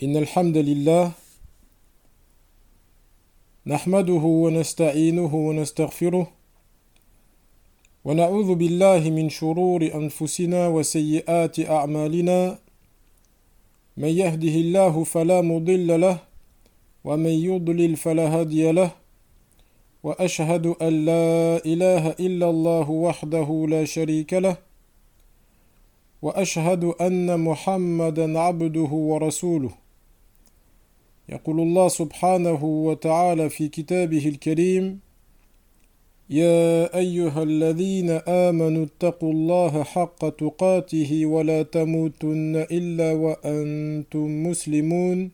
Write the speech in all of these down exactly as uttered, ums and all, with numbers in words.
إن الحمد لله نحمده ونستعينه ونستغفره ونعوذ بالله من شرور أنفسنا وسيئات أعمالنا من يهده الله فلا مضل له ومن يضلل فلا هادي له وأشهد أن لا إله إلا الله وحده لا شريك له وأشهد أن محمدا عبده ورسوله يقول الله سبحانه وتعالى في كتابه الكريم يا أيها الذين آمنوا اتقوا الله حق تقاته ولا تموتن إلا وأنتم مسلمون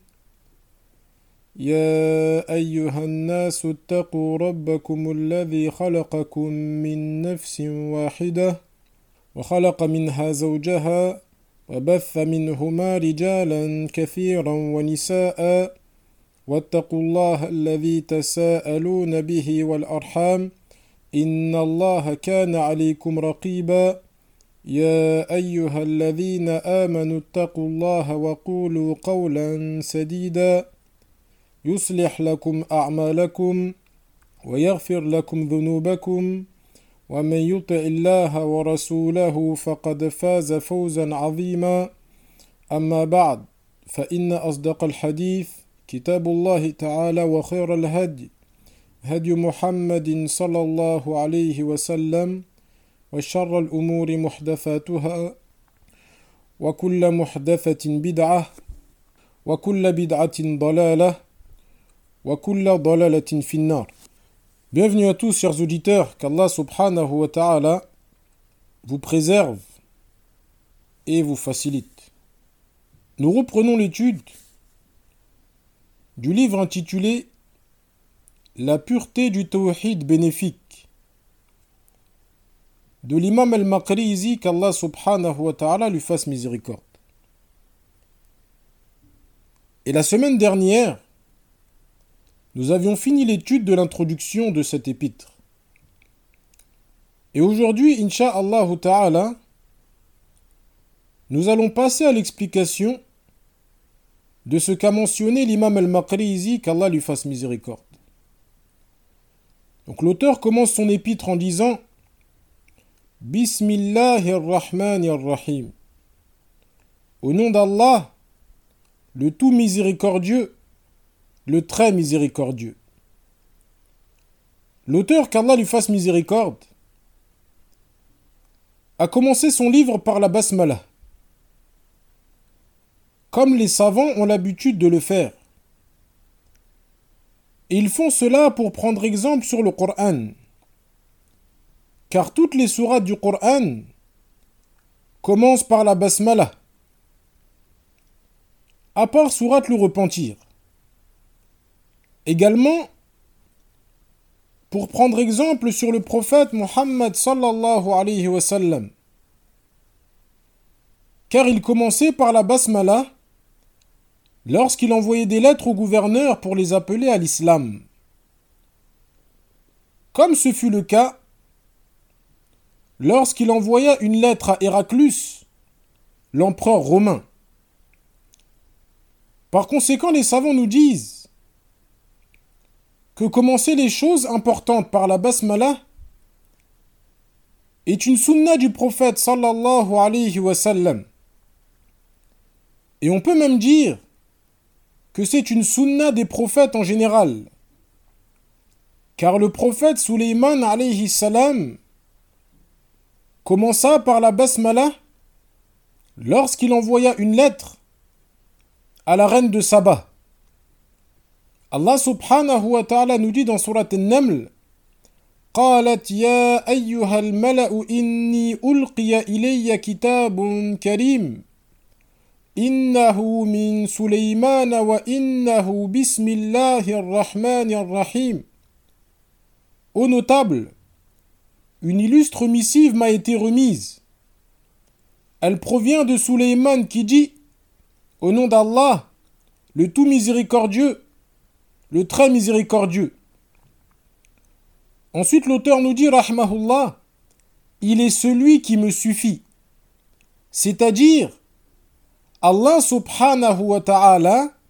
يا أيها الناس اتقوا ربكم الذي خلقكم من نفس واحدة وخلق منها زوجها وبث منهما رجالا كثيرا ونساء واتقوا الله الذي تساءلون به والأرحام إن الله كان عليكم رقيبا يا أيها الذين آمنوا اتقوا الله وقولوا قولا سديدا يصلح لكم أعمالكم ويغفر لكم ذنوبكم ومن يطع الله ورسوله فقد فاز فوزا عظيما أما بعد فإن أصدق الحديث كتاب الله تعالى وخير الهدي هدي محمد صلى الله عليه وسلم وشر الأمور محدثاتها وكل محدثة بدعة وكل بدعة ضلالة وكل ضلالة في النار. Bienvenue à tous, chers auditeurs, qu'Allah subhanahu wa ta'ala vous préserve et vous facilite. Nous reprenons l'étude du livre intitulé La pureté du tawhid bénéfique de l'imam al-Maqrizi, qu'Allah subhanahu wa ta'ala lui fasse miséricorde. Et la semaine dernière, nous avions fini l'étude de l'introduction de cet épître. Et aujourd'hui, incha'Allah ta'ala, nous allons passer à l'explication de ce qu'a mentionné l'imam al-Maqrizi, qu'Allah lui fasse miséricorde. Donc l'auteur commence son épître en disant Bismillahirrahmanirrahim. Au nom d'Allah, le tout miséricordieux, le très miséricordieux. L'auteur, qu'Allah lui fasse miséricorde, a commencé son livre par la basmala, comme les savants ont l'habitude de le faire. Et ils font cela pour prendre exemple sur le Coran, car toutes les sourates du Coran commencent par la basmala, à part sourate le repentir. Également, pour prendre exemple sur le prophète Muhammad sallallahu alayhi wa sallam, car il commençait par la basmala lorsqu'il envoyait des lettres aux gouverneurs pour les appeler à l'islam. Comme ce fut le cas lorsqu'il envoya une lettre à Héraclus, l'empereur romain. Par conséquent, les savants nous disent que commencer les choses importantes par la basmala est une sunna du prophète sallallahu alayhi wa sallam. Et on peut même dire que c'est une sunna des prophètes en général. Car le prophète Sulayman alayhi salam commença par la basmala lorsqu'il envoya une lettre à la reine de Saba. Allah subhanahu wa ta'ala nous dit dans surat An-Naml قالت يا أيها الملأ إني ألقي إلي كتاب كريم إنه من سليمان وإنه بسم الله الرحمن الرحيم. Ô notable, une illustre missive m'a été remise. Elle provient de Sulayman qui dit au nom d'Allah, le tout miséricordieux, le très miséricordieux. Ensuite, l'auteur nous dit, rahmahullah, il est celui qui me suffit. C'est-à-dire, Allah subhanahu wa ta'ala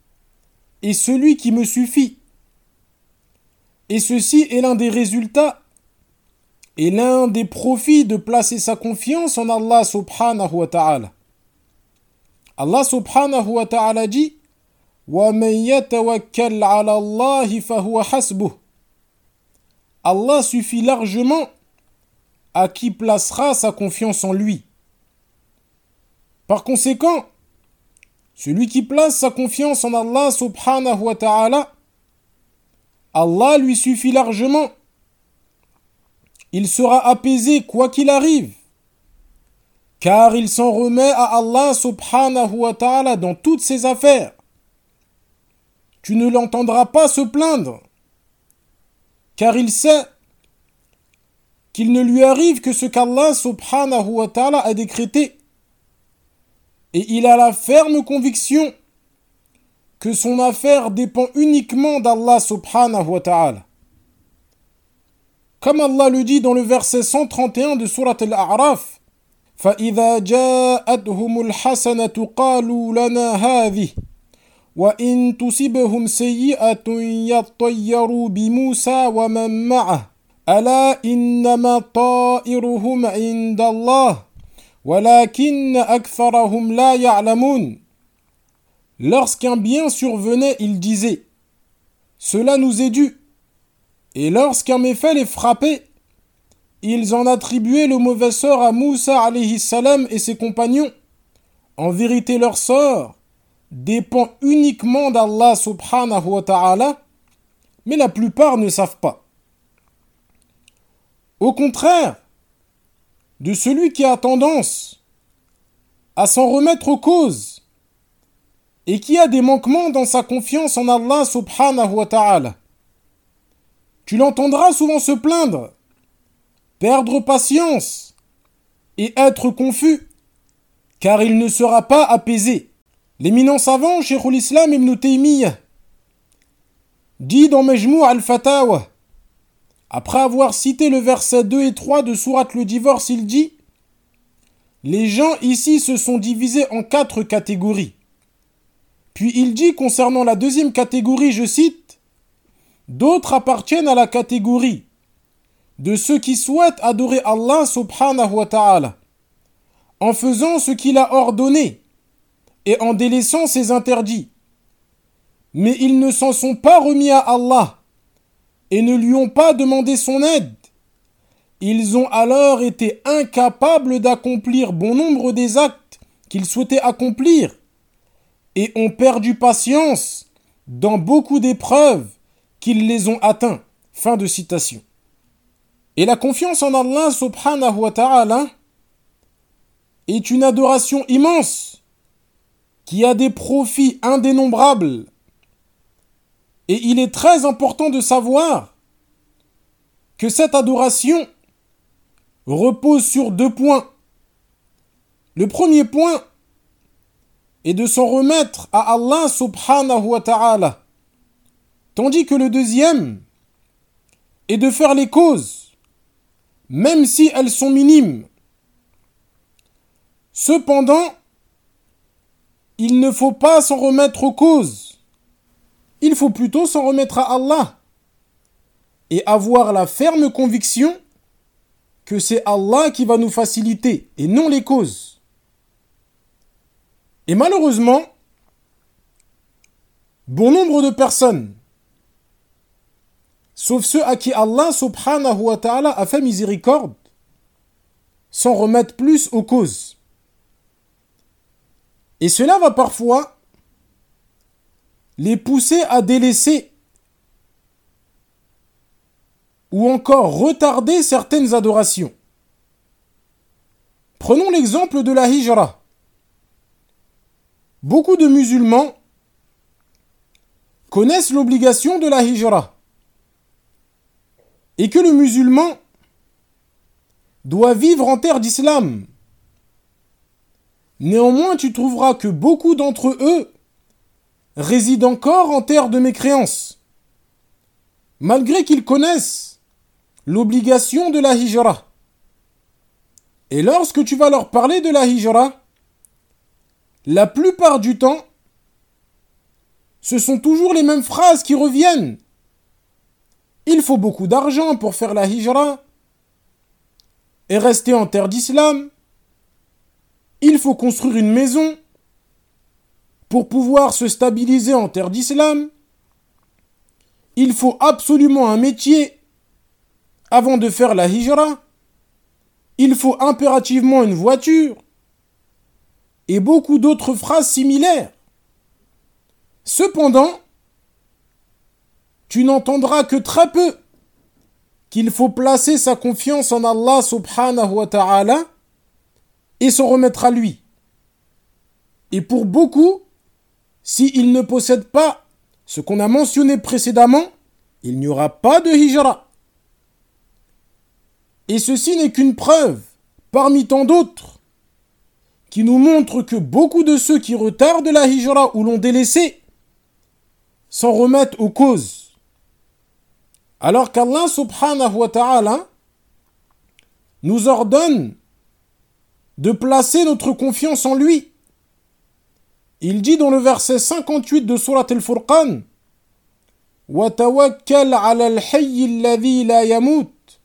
est celui qui me suffit. Et ceci est l'un des résultats et l'un des profits de placer sa confiance en Allah subhanahu wa ta'ala. Allah subhanahu wa ta'ala dit وَمَن يَتَوَكَّلْ عَلَى اللَّهِ فَهُوَ حَسْبُهُ. Allah suffit largement à qui placera sa confiance en lui. Par conséquent, celui qui place sa confiance en Allah subhanahu wa ta'ala, Allah lui suffit largement. Il sera apaisé quoi qu'il arrive, car il s'en remet à Allah subhanahu wa ta'ala dans toutes ses affaires. Tu ne l'entendras pas se plaindre, car il sait qu'il ne lui arrive que ce qu'Allah subhanahu wa ta'ala a décrété. Et il a la ferme conviction que son affaire dépend uniquement d'Allah subhanahu wa ta'ala. Comme Allah le dit dans le verset cent trente et un de Surat Al-A'raf, فَإِذَا جَاءَتْهُمُ الْحَسَنَةُ قَالُوا لَنَا هَذِهِ وَإِن تُصِبْهُمْ سَيِّئَةٌ يَطَّيَّرُوا بِمُوسَى وَمَن مَّعَهُ أَلَا إِنَّمَا طَائِرُهُمْ عِندَ اللَّهِ وَلَكِنَّ أَكْثَرَهُمْ لَا يَعْلَمُونَ. Lorsqu'un bien survenait, il disait « Cela nous est dû ». Et lorsqu'un méfait les frappait, ils en attribuaient le mauvais sort à Moussa alayhi salam et ses compagnons. En vérité, leur sort dépend uniquement d'Allah subhanahu wa ta'ala, mais la plupart ne savent pas. Au contraire de celui qui a tendance à s'en remettre aux causes et qui a des manquements dans sa confiance en Allah subhanahu wa ta'ala. Tu l'entendras souvent se plaindre, perdre patience et être confus, car il ne sera pas apaisé. L'éminent savant, Cheikhul Islam Ibn Taymiyyah, dit dans Majmou' al-Fatawa, après avoir cité le verset deux et trois de Sourate le divorce, il dit « Les gens ici se sont divisés en quatre catégories. » Puis il dit concernant la deuxième catégorie, je cite, « D'autres appartiennent à la catégorie de ceux qui souhaitent adorer Allah subhanahu wa ta'ala en faisant ce qu'il a ordonné et en délaissant ses interdits. Mais ils ne s'en sont pas remis à Allah et ne lui ont pas demandé son aide. Ils ont alors été incapables d'accomplir bon nombre des actes qu'ils souhaitaient accomplir et ont perdu patience dans beaucoup d'épreuves qu'ils les ont atteints. Fin de citation. Et la confiance en Allah subhanahu wa ta'ala est une adoration immense qui a des profits indénombrables. Et il est très important de savoir que cette adoration repose sur deux points. Le premier point est de s'en remettre à Allah subhanahu wa ta'ala, tandis que le deuxième est de faire les causes, même si elles sont minimes. Cependant, il ne faut pas s'en remettre aux causes. Il faut plutôt s'en remettre à Allah et avoir la ferme conviction que c'est Allah qui va nous faciliter et non les causes. Et malheureusement, bon nombre de personnes, sauf ceux à qui Allah subhanahu wa ta'ala a fait miséricorde, s'en remettent plus aux causes. Et cela va parfois les pousser à délaisser ou encore retarder certaines adorations. Prenons l'exemple de la hijra. Beaucoup de musulmans connaissent l'obligation de la hijra et que le musulman doit vivre en terre d'islam. Néanmoins, tu trouveras que beaucoup d'entre eux résident encore en terre de mécréance, malgré qu'ils connaissent l'obligation de la hijra. Et lorsque tu vas leur parler de la hijra, la plupart du temps, ce sont toujours les mêmes phrases qui reviennent. Il faut beaucoup d'argent pour faire la hijra et rester en terre d'islam. Il faut construire une maison pour pouvoir se stabiliser en terre d'islam. Il faut absolument un métier avant de faire la hijra. Il faut impérativement une voiture. Et beaucoup d'autres phrases similaires. Cependant, tu n'entendras que très peu qu'il faut placer sa confiance en Allah subhanahu wa ta'ala et s'en remettre à lui. Et pour beaucoup, s'ils ne possèdent pas ce qu'on a mentionné précédemment, il n'y aura pas de hijra. Et ceci n'est qu'une preuve, parmi tant d'autres, qui nous montre que beaucoup de ceux qui retardent la hijra ou l'ont délaissée s'en remettent aux causes. Alors qu'Allah subhanahu wa ta'ala nous ordonne de placer notre confiance en lui. Il dit dans le verset cinquante-huit de Surat Al-Furqan « Wa tawakkal ala al-hayy alladhi la yamut »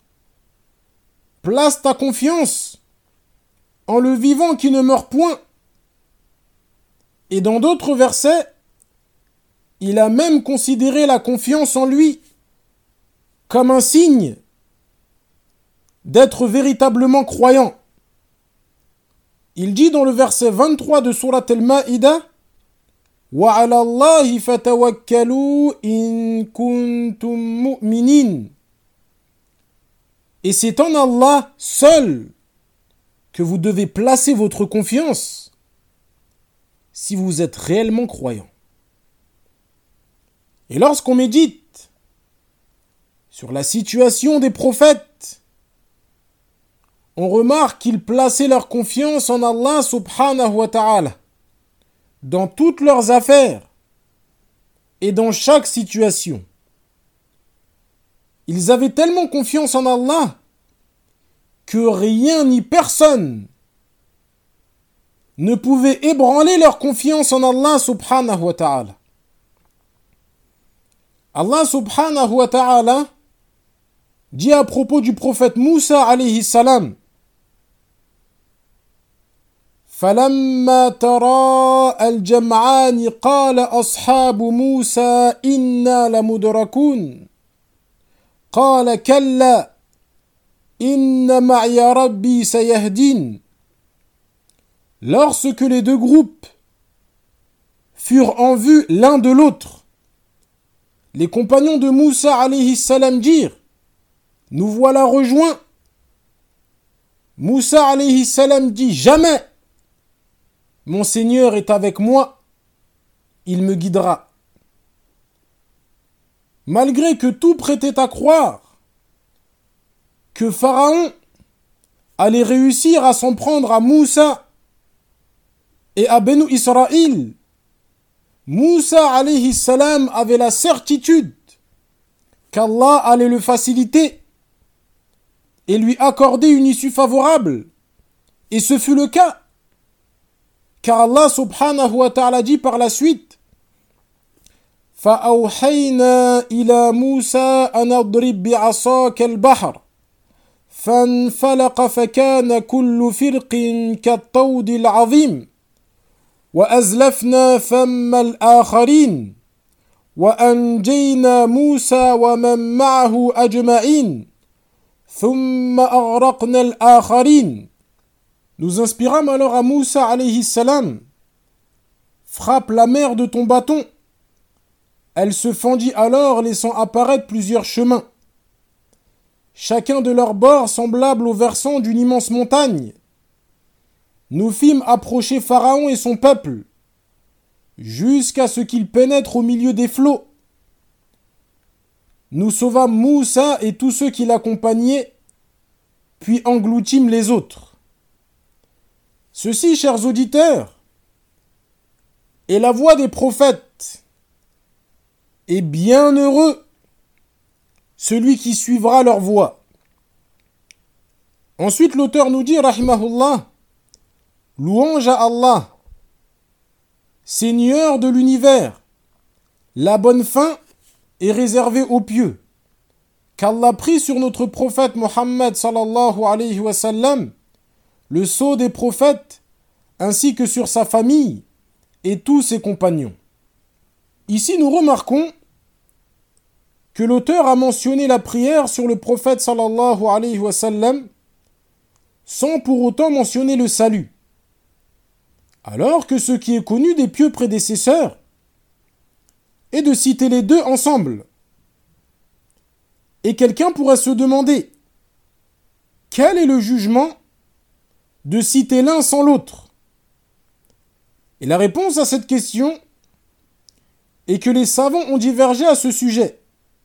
Place ta confiance en le vivant qui ne meurt point. Et dans d'autres versets, il a même considéré la confiance en lui comme un signe d'être véritablement croyant. Il dit dans le verset vingt-trois de Surat Al-Ma'ida « Wa 'ala Allahi fatawakkalu in kuntum mu'minin » Et c'est en Allah seul que vous devez placer votre confiance si vous êtes réellement croyant. Et lorsqu'on médite sur la situation des prophètes, on remarque qu'ils plaçaient leur confiance en Allah subhanahu wa ta'ala dans toutes leurs affaires et dans chaque situation. Ils avaient tellement confiance en Allah que rien ni personne ne pouvait ébranler leur confiance en Allah subhanahu wa ta'ala. Allah subhanahu wa ta'ala dit à propos du prophète Moussa alayhi salam فَلَمَّا تَرَاءَ الْجَمْعَانِ قَالَ أَصْحَابُ مُوسَى إِنَّا لَمُدْرَكُونَ قال كلا إن معي ربي سيهدين. Lorsque les deux groupes furent en vue l'un de l'autre, les compagnons de Moussa alayhi salam dirent « Nous voilà rejoints ». Moussa alayhi salam dit « Jamais, mon Seigneur est avec moi, il me guidera ». Malgré que tout prêtait à croire que Pharaon allait réussir à s'en prendre à Moussa et à Benu Israël, Moussa alayhi salam avait la certitude qu'Allah allait le faciliter et lui accorder une issue favorable. Et ce fut le cas, car Allah subhanahu wa ta'ala dit par la suite فأوحينا إلى موسى أن اضرب بعصاك البحر فانفلق فكان كل فرق كالطود العظيم وأزلفنا ثم الآخرين وأنجينا موسى ومن معه أجمعين ثم أغرقنا الآخرين. Nous inspirâmes alors à Moussa alayhi salam: frappe la mer de ton bâton. Elle se fendit alors, laissant apparaître plusieurs chemins, chacun de leurs bords semblable au versant d'une immense montagne. Nous fîmes approcher Pharaon et son peuple, jusqu'à ce qu'ils pénètrent au milieu des flots. Nous sauvâmes Moussa et tous ceux qui l'accompagnaient, puis engloutîmes les autres. Ceci, chers auditeurs, est la voie des prophètes. Et bienheureux celui qui suivra leur voie. Ensuite, l'auteur nous dit, rahimahullah, louange à Allah, Seigneur de l'univers, la bonne fin est réservée aux pieux, qu'Allah prie sur notre prophète Mohammed sallallahu alayhi wa sallam le sceau des prophètes, ainsi que sur sa famille et tous ses compagnons. Ici, nous remarquons que l'auteur a mentionné la prière sur le prophète sallallahu alayhi wa sallam sans pour autant mentionner le salut. Alors que ce qui est connu des pieux prédécesseurs est de citer les deux ensemble. Et quelqu'un pourrait se demander quel est le jugement de citer l'un sans l'autre. Et la réponse à cette question est que les savants ont divergé à ce sujet.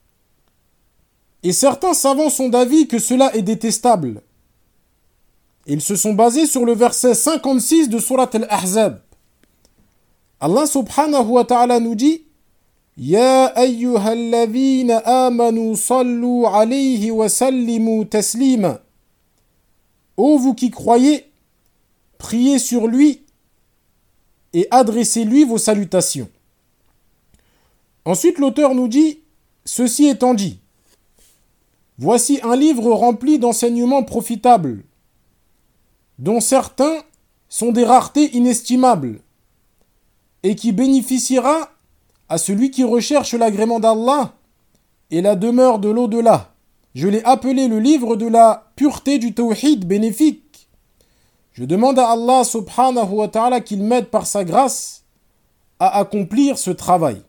Et certains savants sont d'avis que cela est détestable. Ils se sont basés sur le verset cinquante-six de Surat Al-Ahzab. Allah subhanahu wa ta'ala nous dit Ya ayyuhalladhina amanu sallu alayhi wa sallimu taslima. Ô vous qui croyez, priez sur lui et adressez-lui vos salutations. Ensuite, l'auteur nous dit Ceci étant dit, voici un livre rempli d'enseignements profitables, dont certains sont des raretés inestimables, et qui bénéficiera à celui qui recherche l'agrément d'Allah et la demeure de l'au-delà. Je l'ai appelé le livre de la pureté du tawhid bénéfique. Je demande à Allah subhanahu wa ta'ala qu'il m'aide par sa grâce à accomplir ce travail.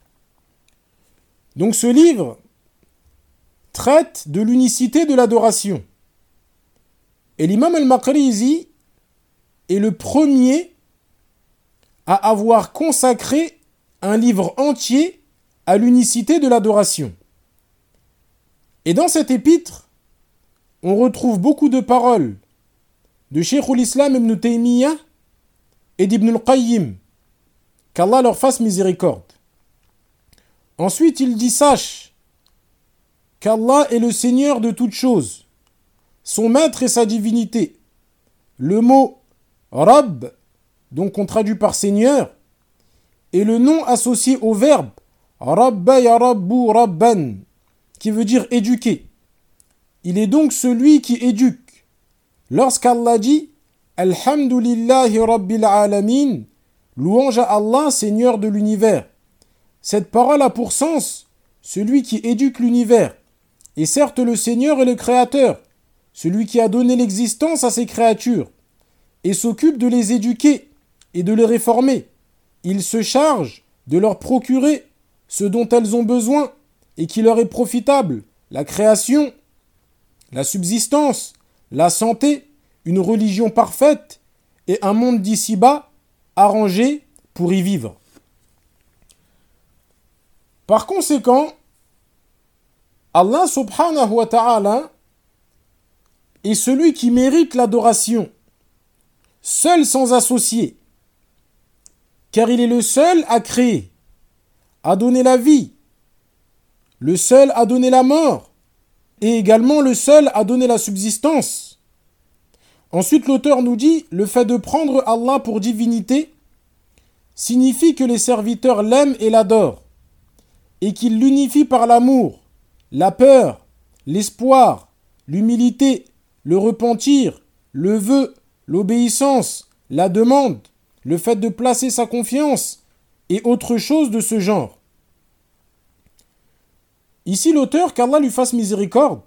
Donc ce livre traite de l'unicité de l'adoration. Et l'imam al-Maqrizi est le premier à avoir consacré un livre entier à l'unicité de l'adoration. Et dans cet épître, on retrouve beaucoup de paroles de Shaykhul Islam ibn Taymiyyah et d'Ibn al-Qayyim, qu'Allah leur fasse miséricorde. Ensuite, il dit, sache qu'Allah est le Seigneur de toutes choses, son maître et sa divinité. Le mot Rabb, donc on traduit par Seigneur, est le nom associé au verbe Rabba yarabbu rabban, qui veut dire éduquer. Il est donc celui qui éduque. Lorsqu'Allah dit Alhamdulillahi rabbil alamin, louange à Allah, Seigneur de l'univers. Cette parole a pour sens celui qui éduque l'univers. Et certes, le Seigneur est le Créateur, celui qui a donné l'existence à ses créatures, et s'occupe de les éduquer et de les réformer. Il se charge de leur procurer ce dont elles ont besoin et qui leur est profitable, la création, la subsistance, la santé, une religion parfaite et un monde d'ici-bas arrangé pour y vivre. Par conséquent, Allah subhanahu wa ta'ala est celui qui mérite l'adoration, seul sans associé, car il est le seul à créer, à donner la vie, le seul à donner la mort, et également le seul à donner la subsistance. Ensuite, l'auteur nous dit, le fait de prendre Allah pour divinité signifie que les serviteurs l'aiment et l'adorent, et qu'ils l'unifient par l'amour, la peur, l'espoir, l'humilité, le repentir, le vœu, l'obéissance, la demande, le fait de placer sa confiance et autre chose de ce genre. Ici, l'auteur, qu'Allah lui fasse miséricorde,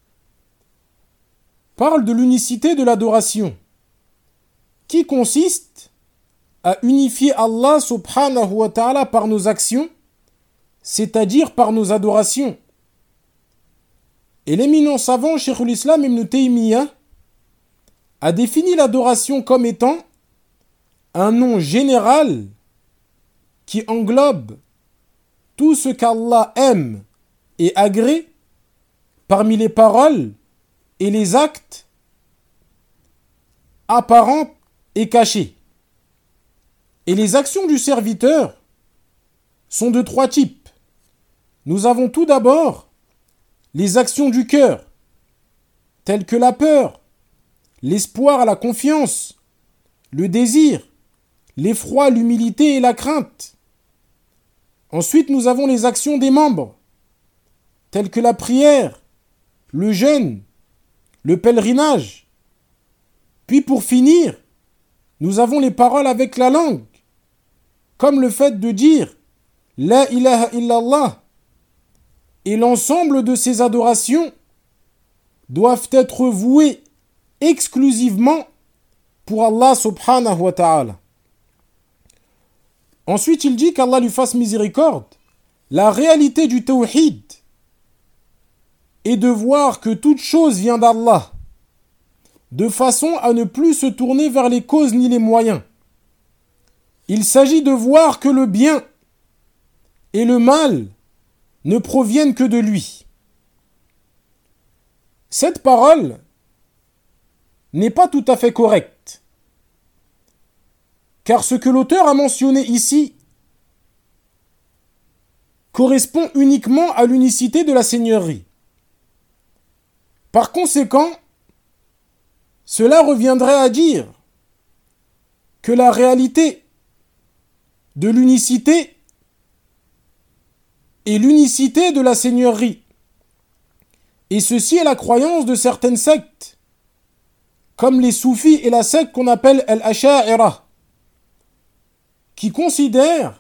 parle de l'unicité de l'adoration, qui consiste à unifier Allah subhanahu wa ta'ala par nos actions, c'est-à-dire par nos adorations. Et l'éminent savant Shaykhul Islam ibn Taymiyyah a défini l'adoration comme étant un nom général qui englobe tout ce qu'Allah aime et agrée parmi les paroles et les actes apparents et cachés. Et les actions du serviteur sont de trois types. Nous avons tout d'abord les actions du cœur, telles que la peur, l'espoir, la confiance, le désir, l'effroi, l'humilité et la crainte. Ensuite, nous avons les actions des membres, telles que la prière, le jeûne, le pèlerinage. Puis pour finir, nous avons les paroles avec la langue, comme le fait de dire « La ilaha illallah » et l'ensemble de ces adorations doivent être vouées exclusivement pour Allah subhanahu wa ta'ala. Ensuite, il dit qu'Allah lui fasse miséricorde. La réalité du tawhid est de voir que toute chose vient d'Allah, de façon à ne plus se tourner vers les causes ni les moyens. Il s'agit de voir que le bien et le mal ne proviennent que de lui. Cette parole n'est pas tout à fait correcte, car ce que l'auteur a mentionné ici correspond uniquement à l'unicité de la Seigneurie. Par conséquent, cela reviendrait à dire que la réalité de l'unicité est l'unicité de la Seigneurie. Et ceci est la croyance de certaines sectes, comme les soufis et la secte qu'on appelle Al-Asha'ira, qui considèrent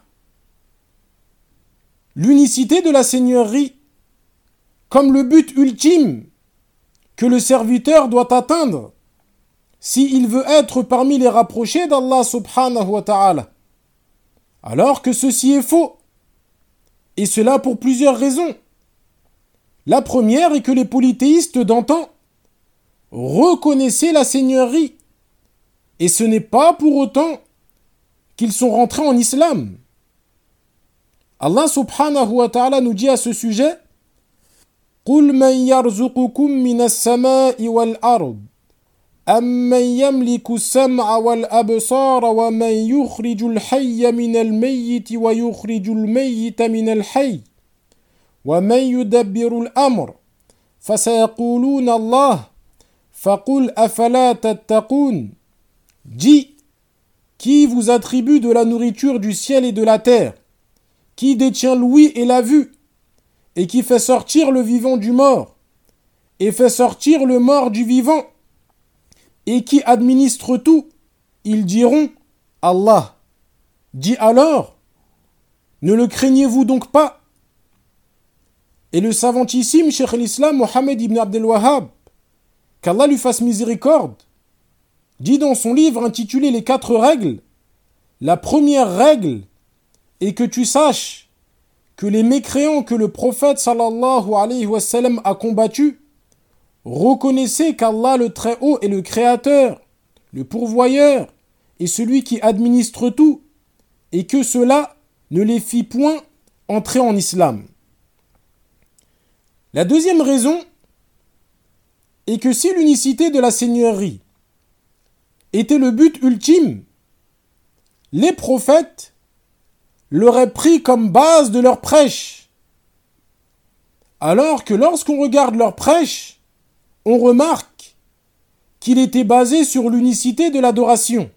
l'unicité de la Seigneurie comme le but ultime que le serviteur doit atteindre s'il veut être parmi les rapprochés d'Allah subhanahu wa ta'ala. Alors que ceci est faux, et cela pour plusieurs raisons. La première est que les polythéistes d'antan reconnaissaient la Seigneurie, et ce n'est pas pour autant qu'ils sont rentrés en islam. Allah subhanahu wa ta'ala nous dit à ce sujet قُلْ مَنْ يَرْزُقُكُمْ مِنَ السَّمَاءِ وَالْأَرْضِ أَمَّنْ يَمْلِكُ السَّمْعَ وَالْأَبْصَارَ وَمَنْ يُخْرِجُ الْحَيَّ مِنَ الْمَيِّتِ وَيُخْرِجُ الْمَيِّتَ مِنَ الْحَيِّ وَمَنْ يُدَبِّرُ الْأَمْرَ فَسَيَقُولُونَ اللَّهُ فَقُلْ أَفَلَا تَتَّقُونَ. Dis, qui vous attribue de la nourriture du ciel et de la terre, qui détient l'ouïe et la vue, et qui fait sortir le vivant du mort, et fait sortir le mort du vivant, et qui administre tout, ils diront Allah. Dis alors, ne le craignez-vous donc pas? Et le savantissime Cheikh l'Islam Mohammed ibn Abdel Wahhab, qu'Allah lui fasse miséricorde, dit dans son livre intitulé Les quatre règles, la première règle est que tu saches que les mécréants que le prophète sallallahu alayhi wa sallam a combattus reconnaissaient qu'Allah le Très-Haut est le Créateur, le Pourvoyeur et celui qui administre tout, et que cela ne les fit point entrer en islam. La deuxième raison est que si l'unicité de la Seigneurie était le but ultime, les prophètes l'auraient pris comme base de leur prêche. Alors que lorsqu'on regarde leur prêche, on remarque qu'il était basé sur l'unicité de l'adoration.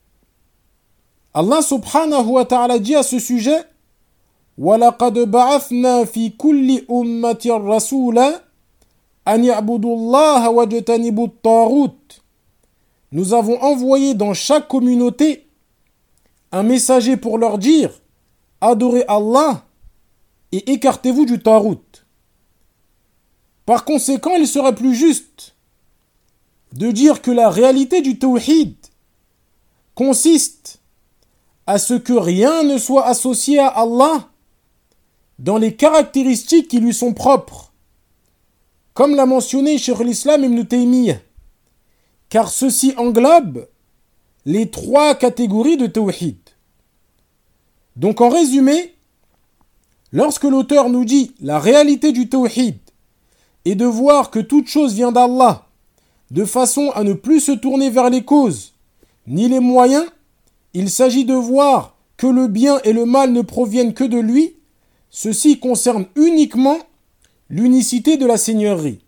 Allah subhanahu wa ta'ala dit à ce sujet وَلَقَدْ بَعَثْنَا فِي كُلِّ أُمَّةٍ رَسُولًا أَنْ يَعْبُدُوا اللَّهَ وَاجْتَنِبُوا الطَّاغُوتَ. Nous avons envoyé dans chaque communauté un messager pour leur dire « Adorez Allah et écartez-vous du tarout ». Par conséquent, il serait plus juste de dire que la réalité du tawhid consiste à ce que rien ne soit associé à Allah dans les caractéristiques qui lui sont propres, comme l'a mentionné Cheikh l'Islam Ibn Taymiyyah, car ceci englobe les trois catégories de tawhid. Donc en résumé, lorsque l'auteur nous dit la réalité du tawhid est de voir que toute chose vient d'Allah, de façon à ne plus se tourner vers les causes, ni les moyens, il s'agit de voir que le bien et le mal ne proviennent que de lui, ceci concerne uniquement l'unicité de la Seigneurie.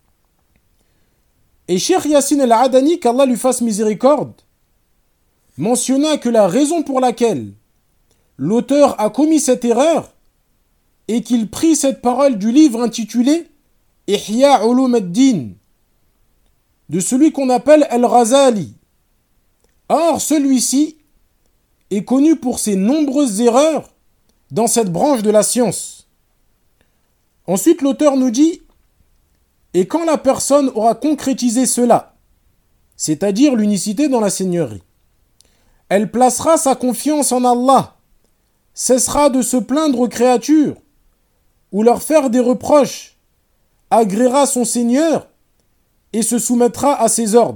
Et Cheikh Yassine al-Adani, qu'Allah lui fasse miséricorde, mentionna que la raison pour laquelle l'auteur a commis cette erreur et qu'il prit cette parole du livre intitulé Ihya Ulum ad-Din, de celui qu'on appelle Al-Ghazali. Or, celui-ci est connu pour ses nombreuses erreurs dans cette branche de la science. Ensuite, l'auteur nous dit « Et quand la personne aura concrétisé cela, c'est-à-dire l'unicité dans la Seigneurie, elle placera sa confiance en Allah, cessera de se plaindre aux créatures ou leur faire des reproches, agréera son Seigneur et se soumettra à ses ordres. »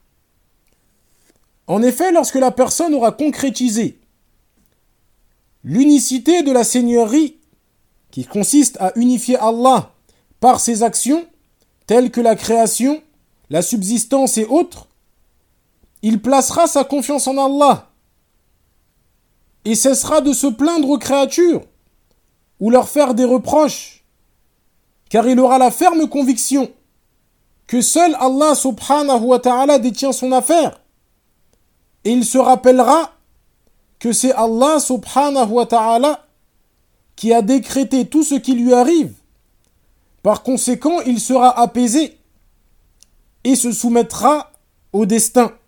En effet, lorsque la personne aura concrétisé l'unicité de la Seigneurie, qui consiste à unifier Allah par ses actions, telles que la création, la subsistance et autres, il placera sa confiance en Allah et cessera de se plaindre aux créatures ou leur faire des reproches, car il aura la ferme conviction que seul Allah subhanahu wa ta'ala détient son affaire, et il se rappellera que c'est Allah subhanahu wa ta'ala qui a décrété tout ce qui lui arrive. Par conséquent, il sera apaisé et se soumettra au destin.